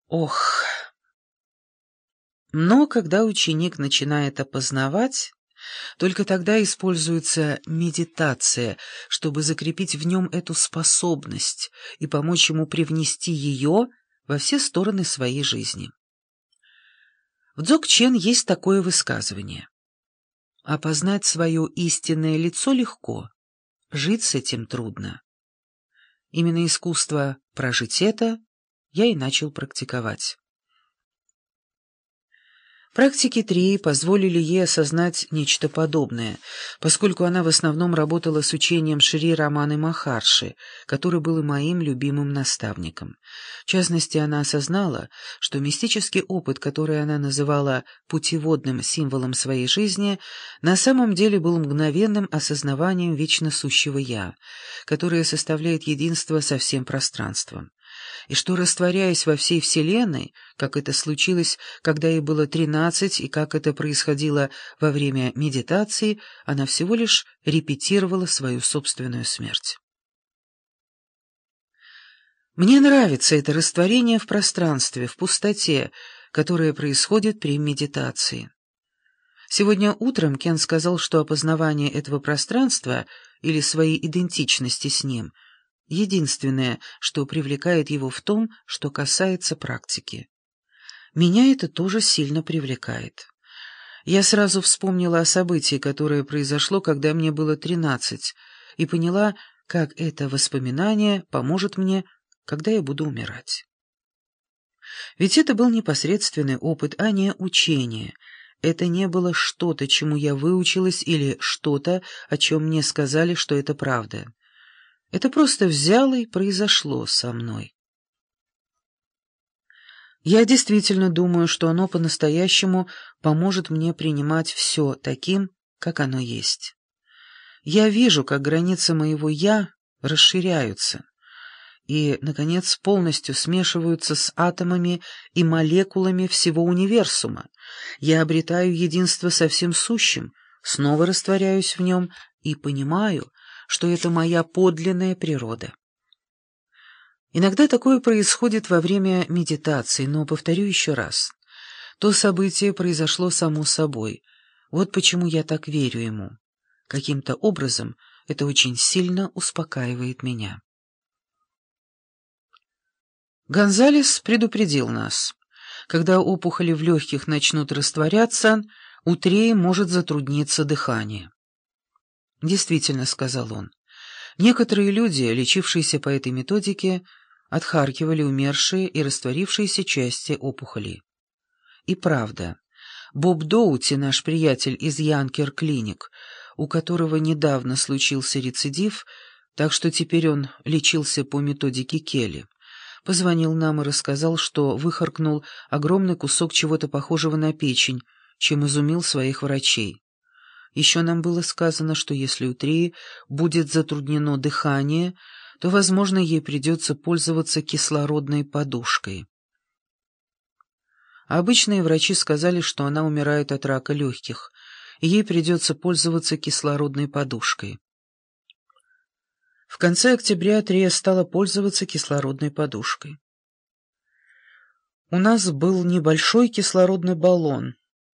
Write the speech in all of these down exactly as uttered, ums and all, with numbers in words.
Ох! Но когда ученик начинает опознавать, только тогда используется медитация, чтобы закрепить в нем эту способность и помочь ему привнести ее во все стороны своей жизни. В Дзогчен есть такое высказывание: опознать свое истинное лицо легко, жить с этим трудно. Именно искусство прожить это я и начал практиковать. Практики Трии позволили ей осознать нечто подобное, поскольку она в основном работала с учением Шри Раманы Махарши, который был и моим любимым наставником. В частности, она осознала, что мистический опыт, который она называла путеводным символом своей жизни, на самом деле был мгновенным осознаванием вечно сущего «Я», которое составляет единство со всем пространством. И что, растворяясь во всей Вселенной, как это случилось, когда ей было тринадцать, и как это происходило во время медитации, она всего лишь репетировала свою собственную смерть. Мне нравится это растворение в пространстве, в пустоте, которое происходит при медитации. Сегодня утром Кен сказал, что опознавание этого пространства или своей идентичности с ним — единственное, что привлекает его в том, что касается практики. Меня это тоже сильно привлекает. Я сразу вспомнила о событии, которое произошло, когда мне было тринадцать, и поняла, как это воспоминание поможет мне, когда я буду умирать. Ведь это был непосредственный опыт, а не учение. Это не было что-то, чему я выучилась, или что-то, о чем мне сказали, что это правда. Это просто взяло и произошло со мной. Я действительно думаю, что оно по-настоящему поможет мне принимать все таким, как оно есть. Я вижу, как границы моего «я» расширяются и, наконец, полностью смешиваются с атомами и молекулами всего универсума. Я обретаю единство со всем сущим, снова растворяюсь в нем и понимаю, что это моя подлинная природа. Иногда такое происходит во время медитации, но, повторю еще раз, то событие произошло само собой. Вот почему я так верю ему. Каким-то образом это очень сильно успокаивает меня. Гонзалес предупредил нас. Когда опухоли в легких начнут растворяться, у Треи может затрудниться дыхание. «Действительно», — сказал он, — «некоторые люди, лечившиеся по этой методике, отхаркивали умершие и растворившиеся части опухолей». И правда, Боб Доути, наш приятель из Янкер Клиник, у которого недавно случился рецидив, так что теперь он лечился по методике Келли, позвонил нам и рассказал, что выхаркнул огромный кусок чего-то похожего на печень, чем изумил своих врачей. Еще нам было сказано, что если у Трии будет затруднено дыхание, то, возможно, ей придется пользоваться кислородной подушкой. А обычные врачи сказали, что она умирает от рака легких, и ей придется пользоваться кислородной подушкой. В конце октября Трия стала пользоваться кислородной подушкой. У нас был небольшой кислородный баллон,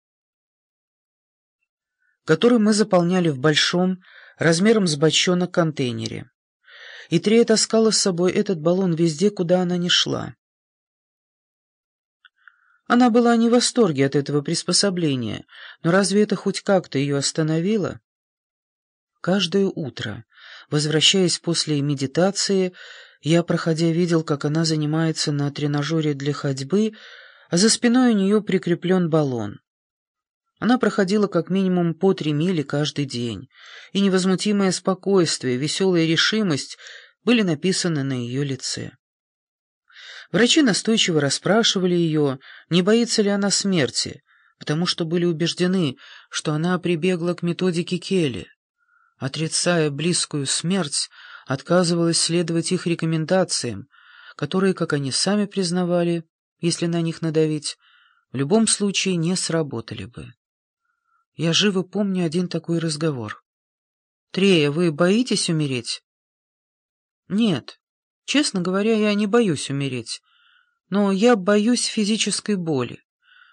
который мы заполняли в большом, размером с бочонок, контейнере. И Трея таскала с собой этот баллон везде, куда она ни шла. Она была не в восторге от этого приспособления, но разве это хоть как-то ее остановило? Каждое утро, возвращаясь после медитации, я, проходя, видел, как она занимается на тренажере для ходьбы, а за спиной у нее прикреплен баллон. Она проходила как минимум по три мили каждый день, и невозмутимое спокойствие, веселая решимость были написаны на ее лице. Врачи настойчиво расспрашивали ее, не боится ли она смерти, потому что были убеждены, что она прибегла к методике Келли. Отрицая близкую смерть, отказывалась следовать их рекомендациям, которые, как они сами признавали, если на них надавить, в любом случае не сработали бы. Я живо помню один такой разговор. «Трея, вы боитесь умереть?» «Нет. Честно говоря, я не боюсь умереть. но я боюсь физической боли.